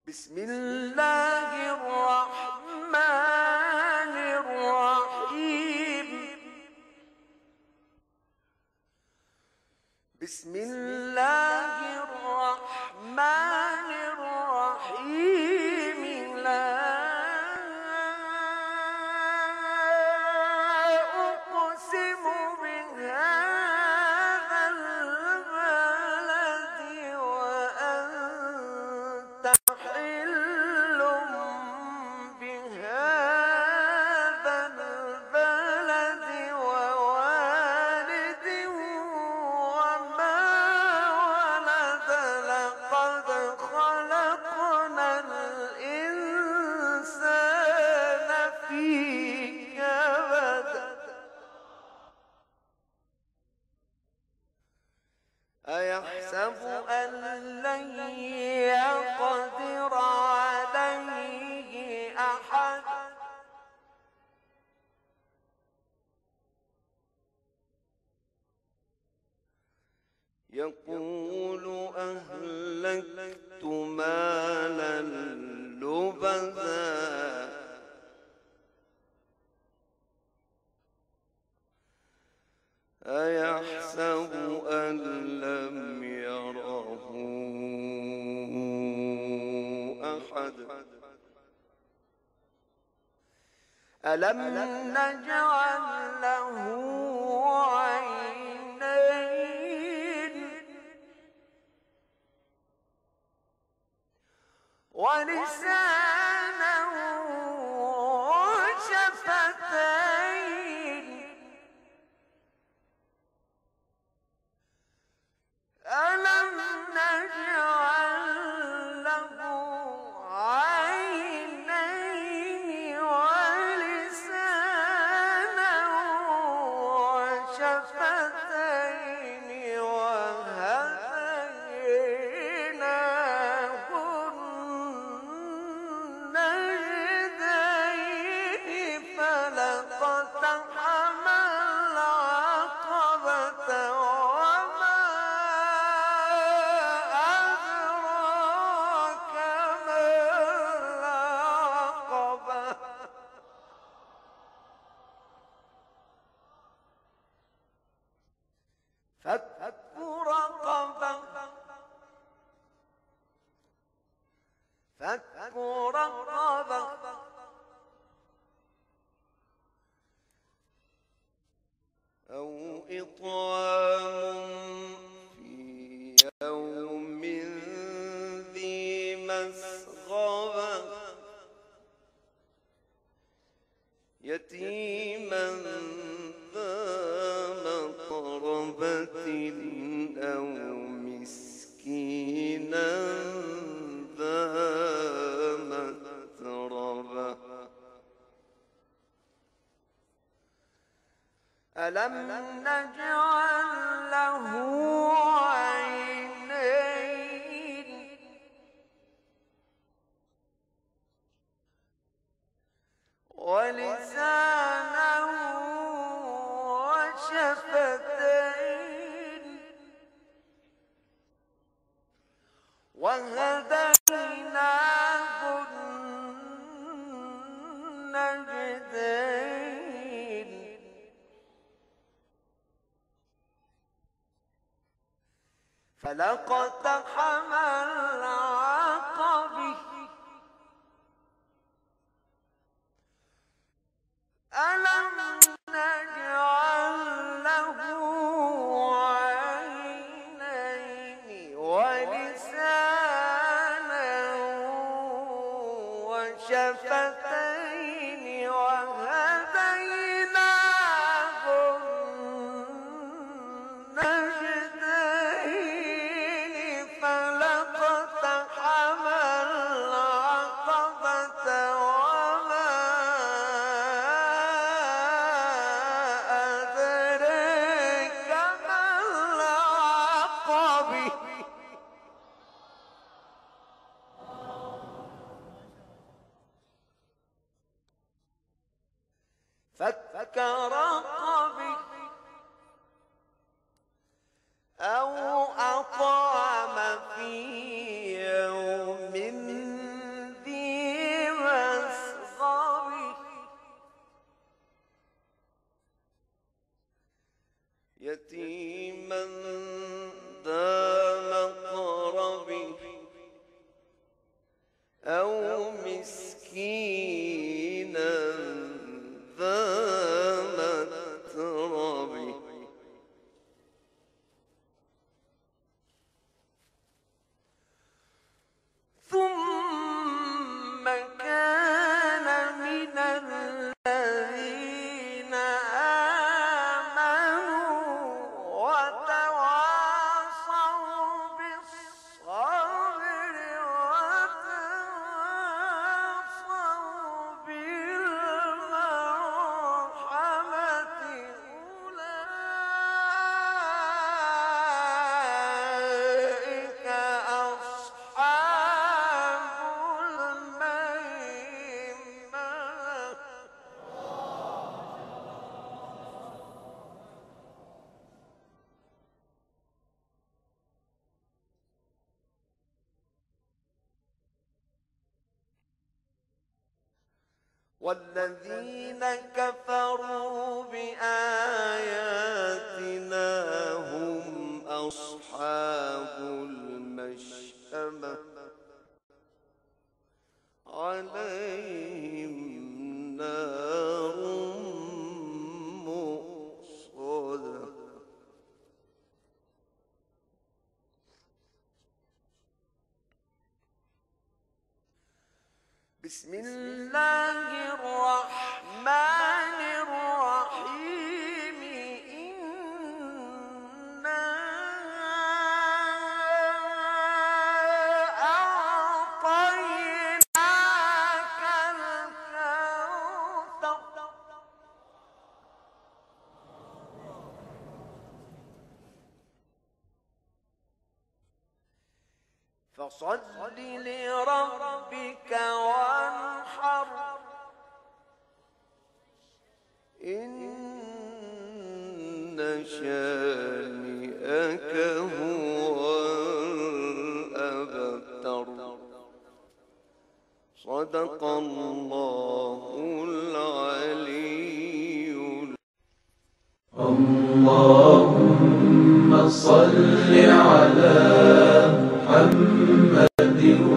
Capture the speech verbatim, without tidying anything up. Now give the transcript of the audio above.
بسم الله الرحمن الرحيم. بسم الله الرحمن الرحيم. لا أقسم بهذا البلد وأنت حل بهذا البلد ووالد وما ولد. لقد خلقنا الإنسان في كبد. أيحسب أن لن يقدر عليه أحد. يقول أهلكت مالا لبدا. أيحسب أن لم يره أحد. ألم نجعل له عينين ولسانا وشفتين. ألم نجعل له عينين ولسانا وشفتين وهديناه النجدين. فلاقتحم العقبة وما أدراك ما العقبة. فك رقبة. فك رقبة أو إطعام في يوم ذي مسغبة يتيما ذا مقربة أو مسكينا ذا متربة. ألم نجعل له عينين ولسانا وشفتين وهديناه النجدين. فلاقتحم العقبة. ألم نجعل له عينين ولسانا وشفتين وهديناه النجدين. فلاقتحم العقبة وما أدريك ما العقبة. فك رقبة أو أطعم في يوم أو مسكينا ذا متربة ثم كان من الذين آمنوا وتواصوا بالصبر وتواصوا بالمرحمة أولئك أصحاب الميمنة والذين كفروا بآياتنا هم أصحاب المشأمة عليهم نار مؤصدة بسم الله الرحمن الرحيم إنا أعطيناك الكوثر فصل لربك وانحر إن شانئك هو الأبتر صدق الله العلي. اللهم صل على محمد